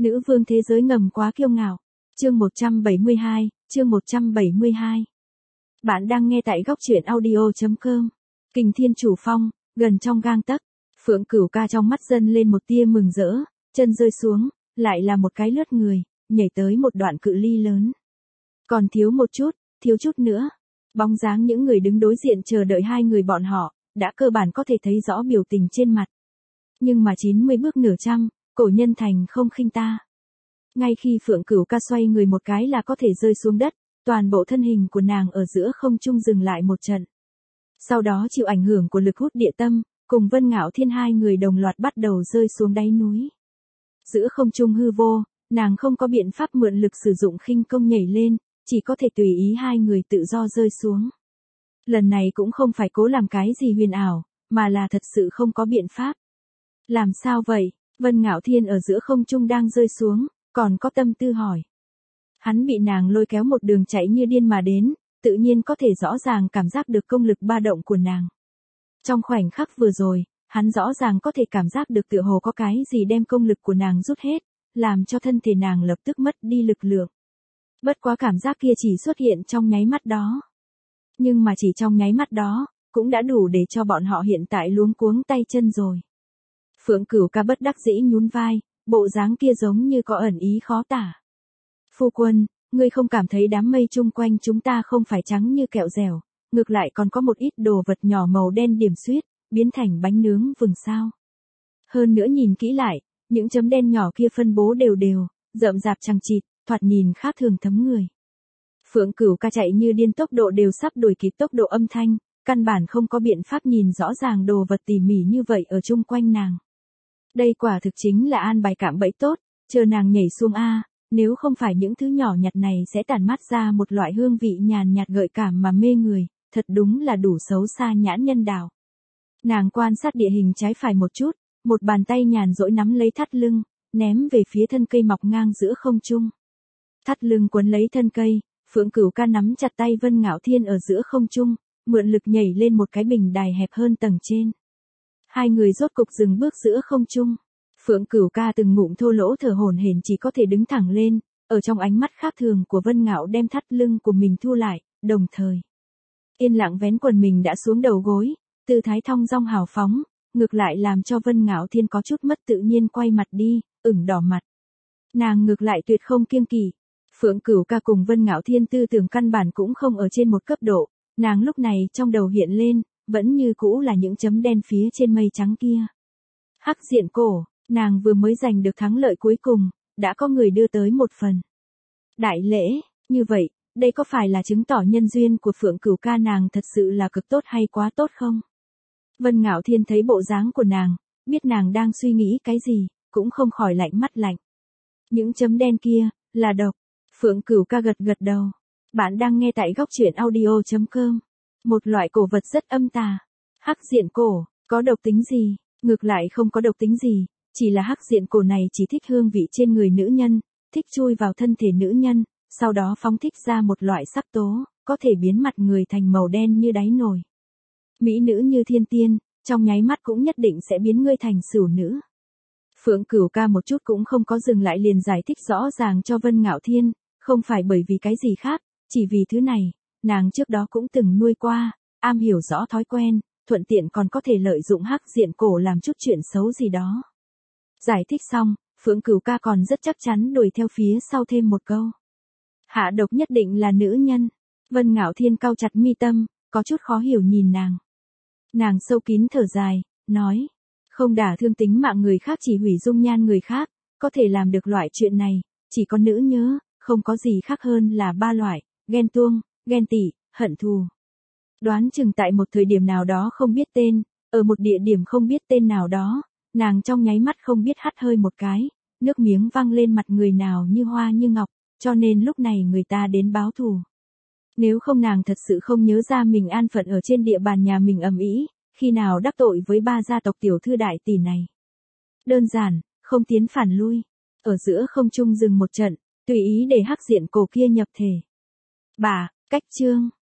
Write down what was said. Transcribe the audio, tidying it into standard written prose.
Nữ vương thế giới ngầm quá kiêu ngạo. Chương 172, chương 172. Bạn đang nghe tại góc truyện audio.com. Kình Thiên Chủ Phong, gần trong gang tấc. Phượng Cửu Ca trong mắt dâng lên một tia mừng rỡ, chân rơi xuống, lại là một cái lướt người, nhảy tới một đoạn cự ly lớn. Còn thiếu một chút, thiếu chút nữa. Bóng dáng những người đứng đối diện chờ đợi hai người bọn họ, đã cơ bản có thể thấy rõ biểu tình trên mặt. Nhưng mà 90 bước nửa trăm, cổ nhân thành không khinh ta. Ngay khi Phượng Cửu Ca xoay người một cái là có thể rơi xuống đất, toàn bộ thân hình của nàng ở giữa không trung dừng lại một trận. Sau đó chịu ảnh hưởng của lực hút địa tâm, cùng Vân Ngạo Thiên hai người đồng loạt bắt đầu rơi xuống đáy núi. Giữa không trung hư vô, nàng không có biện pháp mượn lực sử dụng khinh công nhảy lên, chỉ có thể tùy ý hai người tự do rơi xuống. Lần này cũng không phải cố làm cái gì huyền ảo, mà là thật sự không có biện pháp. Làm sao vậy? Vân Ngạo Thiên ở giữa không trung đang rơi xuống, còn có tâm tư hỏi. Hắn bị nàng lôi kéo một đường chạy như điên mà đến, tự nhiên có thể rõ ràng cảm giác được công lực ba động của nàng. Trong khoảnh khắc vừa rồi, hắn rõ ràng có thể cảm giác được tựa hồ có cái gì đem công lực của nàng rút hết, làm cho thân thể nàng lập tức mất đi lực lượng. Bất quá cảm giác kia chỉ xuất hiện trong nháy mắt đó. Nhưng mà chỉ trong nháy mắt đó, cũng đã đủ để cho bọn họ hiện tại luống cuống tay chân rồi. Phượng Cửu Ca bất đắc dĩ nhún vai, bộ dáng kia giống như có ẩn ý khó tả. Phu quân, ngươi không cảm thấy đám mây chung quanh chúng ta không phải trắng như kẹo dẻo, ngược lại còn có một ít đồ vật nhỏ màu đen điểm xuyết, biến thành bánh nướng vừng sao. Hơn nữa nhìn kỹ lại, những chấm đen nhỏ kia phân bố đều đều, rậm rạp chằng chịt, thoạt nhìn khác thường thấm người. Phượng Cửu Ca chạy như điên, tốc độ đều sắp đuổi kịp tốc độ âm thanh, căn bản không có biện pháp nhìn rõ ràng đồ vật tỉ mỉ như vậy ở chung quanh nàng. Đây quả thực chính là an bài cạm bẫy tốt, chờ nàng nhảy xuống a, nếu không phải những thứ nhỏ nhặt này sẽ tản mát ra một loại hương vị nhàn nhạt gợi cảm mà mê người, thật đúng là đủ xấu xa nhãn nhân đạo. Nàng quan sát địa hình trái phải một chút, một bàn tay nhàn rỗi nắm lấy thắt lưng, ném về phía thân cây mọc ngang giữa không trung. Thắt lưng quấn lấy thân cây, Phượng Cửu Ca nắm chặt tay Vân Ngạo Thiên ở giữa không trung, mượn lực nhảy lên một cái bình đài hẹp hơn tầng trên. Hai người rốt cục dừng bước giữa không trung. Phượng Cửu Ca từng ngụm thô lỗ thở hổn hển chỉ có thể đứng thẳng lên, ở trong ánh mắt khác thường của Vân Ngạo đem thắt lưng của mình thu lại, đồng thời yên lặng vén quần mình đã xuống đầu gối, tư thái thong dong hào phóng, ngược lại làm cho Vân Ngạo Thiên có chút mất tự nhiên quay mặt đi, ửng đỏ mặt. Nàng ngược lại tuyệt không kiêng kỵ. Phượng Cửu Ca cùng Vân Ngạo Thiên tư tưởng căn bản cũng không ở trên một cấp độ, nàng lúc này trong đầu hiện lên, vẫn như cũ là những chấm đen phía trên mây trắng kia. Hắc diện cổ, nàng vừa mới giành được thắng lợi cuối cùng, đã có người đưa tới một phần đại lễ, như vậy, đây có phải là chứng tỏ nhân duyên của Phượng Cửu Ca nàng thật sự là cực tốt hay quá tốt không? Vân Ngạo Thiên thấy bộ dáng của nàng, biết nàng đang suy nghĩ cái gì, cũng không khỏi lạnh mắt lạnh. Những chấm đen kia, là độc. Phượng Cửu Ca gật gật đầu. Bạn đang nghe tại góc truyện audio.com. Một loại cổ vật rất âm tà. Hắc diện cổ, có độc tính gì? Ngược lại không có độc tính gì, chỉ là hắc diện cổ này chỉ thích hương vị trên người nữ nhân, thích chui vào thân thể nữ nhân, sau đó phóng thích ra một loại sắc tố, có thể biến mặt người thành màu đen như đáy nồi. Mỹ nữ như thiên tiên, trong nháy mắt cũng nhất định sẽ biến ngươi thành sửu nữ. Phượng Cửu Ca một chút cũng không có dừng lại liền giải thích rõ ràng cho Vân Ngạo Thiên, không phải bởi vì cái gì khác, chỉ vì thứ này, nàng trước đó cũng từng nuôi qua, am hiểu rõ thói quen, thuận tiện còn có thể lợi dụng hắc diện cổ làm chút chuyện xấu gì đó. Giải thích xong, Phượng Cửu Ca còn rất chắc chắn đuổi theo phía sau thêm một câu. Hạ độc nhất định là nữ nhân. Vân Ngạo Thiên cau chặt mi tâm, có chút khó hiểu nhìn nàng. Nàng sâu kín thở dài, nói, không đả thương tính mạng người khác chỉ hủy dung nhan người khác, có thể làm được loại chuyện này, chỉ có nữ nhớ, không có gì khác hơn là ba loại, ghen tuông, ghen tị, hận thù. Đoán chừng tại một thời điểm nào đó không biết tên, ở một địa điểm không biết tên nào đó, nàng trong nháy mắt không biết hắt hơi một cái, nước miếng văng lên mặt người nào như hoa như ngọc, cho nên lúc này người ta đến báo thù. Nếu không nàng thật sự không nhớ ra mình an phận ở trên địa bàn nhà mình ầm ĩ, khi nào đắc tội với ba gia tộc tiểu thư đại tỷ này. Đơn giản, không tiến phản lui, ở giữa không trung dừng một trận, tùy ý để hắc diện cổ kia nhập thể. Bà, cách chương.